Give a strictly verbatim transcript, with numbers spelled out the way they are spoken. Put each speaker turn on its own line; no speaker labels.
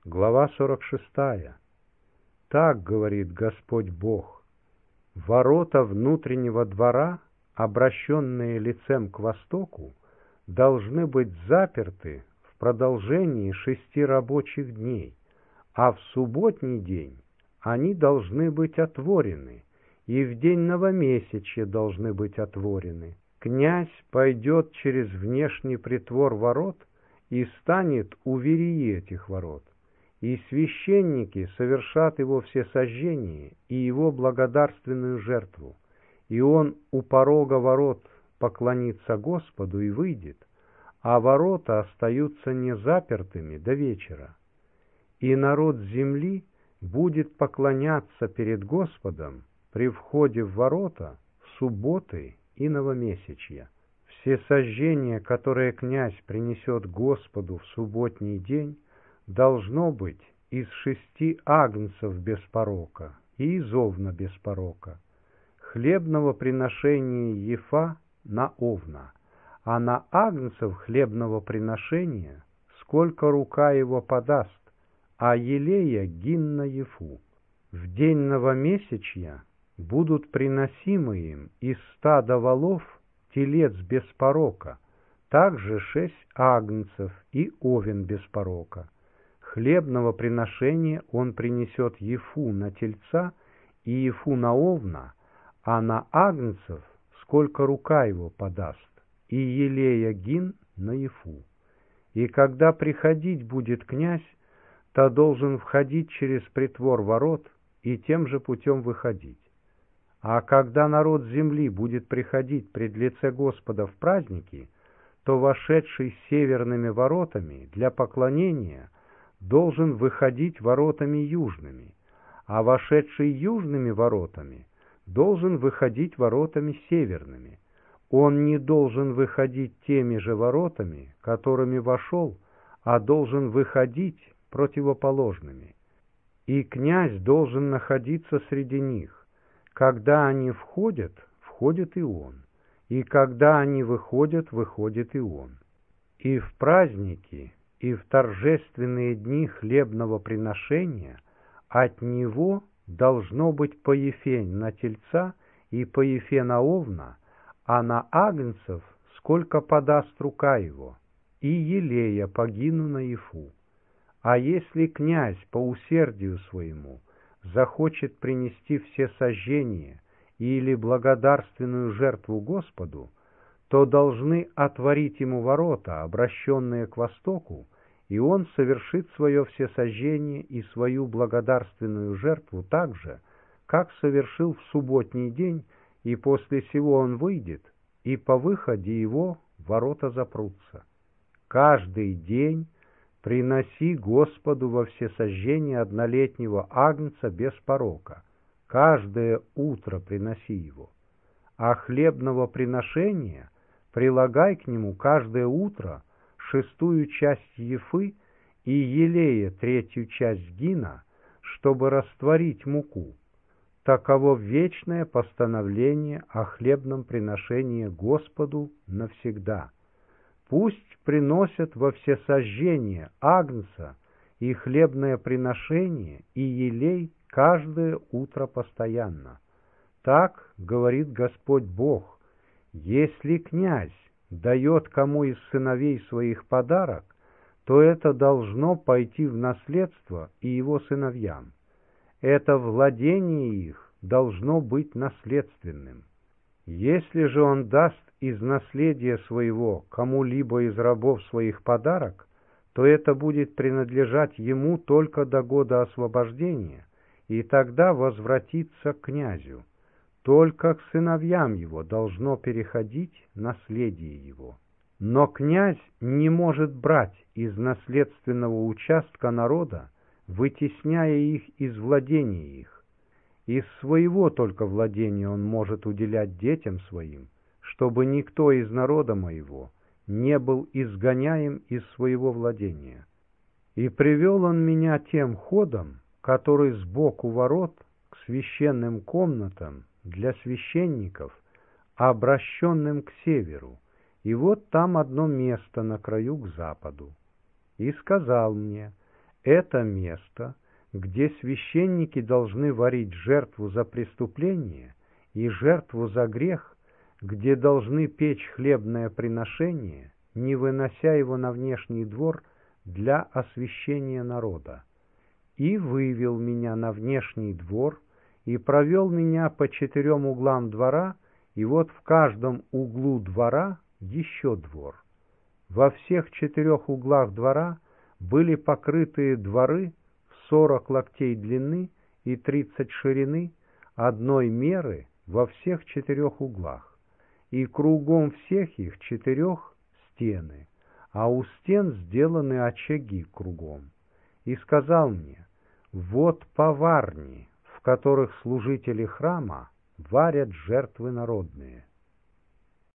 Глава сорок шестая. Так говорит Господь Бог: ворота внутреннего двора, обращенные лицем к востоку, должны быть заперты в продолжении шести рабочих дней, а в субботний день они должны быть отворены, и в день новомесячья должны быть отворены. Князь пойдет через внешний притвор ворот и станет у верии этих ворот, и священники совершат его всесожжение и его благодарственную жертву, и он у порога ворот поклонится Господу и выйдет, а ворота остаются незапертыми до вечера. И народ земли будет поклоняться перед Господом при входе в ворота в субботы и новомесячья. Всесожжение, которое князь принесет Господу в субботний день, должно быть из шести агнцев без порока и из овна без порока, хлебного приношения ефа на овна, а на агнцев хлебного приношения сколько рука его подаст, а елея гин на ефу. В день новомесячья будут приносимы им из стада волов телец без порока, также шесть агнцев и овен без порока. Хлебного приношения он принесет ефу на тельца и ефу на овна, а на агнцев сколько рука его подаст, и елея гин на ефу. И когда приходить будет князь, то должен входить через притвор ворот и тем же путем выходить. А когда народ земли будет приходить пред лице Господа в праздники, то вошедший северными воротами для поклонения должен выходить воротами южными, а вошедший южными воротами должен выходить воротами северными. Он не должен выходить теми же воротами, которыми вошел, а должен выходить противоположными. И князь должен находиться среди них. Когда они входят, входит и он, и когда они выходят, выходит и он. И в праздники, и в торжественные дни хлебного приношения от него должно быть по ефе на тельца и по ефе на овна, а на агнцев сколько подаст рука его, и елея погину на ефу. А если князь по усердию своему захочет принести всесожжение или благодарственную жертву Господу, то должны отворить ему ворота, обращенные к востоку, и он совершит свое всесожжение и свою благодарственную жертву так же, как совершил в субботний день, и после сего он выйдет, и по выходе его ворота запрутся. Каждый день приноси Господу во всесожжение однолетнего агнца без порока, каждое утро приноси его, а хлебного приношения прилагай к нему каждое утро шестую часть ефы и елея третью часть гина, чтобы растворить муку. Таково вечное постановление о хлебном приношении Господу навсегда. Пусть приносят во всесожжение агнца и хлебное приношение и елей каждое утро постоянно. Так говорит Господь Бог: если князь дает кому из сыновей своих подарок, то это должно пойти в наследство и его сыновьям. Это владение их должно быть наследственным. Если же он даст из наследия своего кому-либо из рабов своих подарок, то это будет принадлежать ему только до года освобождения, и тогда возвратится к князю. Только к сыновьям его должно переходить наследие его. Но князь не может брать из наследственного участка народа, вытесняя их из владения их. Из своего только владения он может уделять детям своим, чтобы никто из народа моего не был изгоняем из своего владения. И привел он меня тем ходом, который сбоку ворот к священным комнатам для священников, обращенным к северу, и вот там одно место на краю к западу. И сказал мне: Это место, где священники должны варить жертву за преступление и жертву за грех, где должны печь хлебное приношение, не вынося его на внешний двор для освящения народа. И вывел меня на внешний двор, и провел меня по четырем углам двора, и вот в каждом углу двора еще двор. Во всех четырех углах двора были покрытые дворы в сорок локтей длины и тридцать ширины, одной меры во всех четырех углах, и кругом всех их четырех стены, а у стен сделаны очаги кругом. И сказал мне: вот поварни, в которых служители храма варят жертвы народные.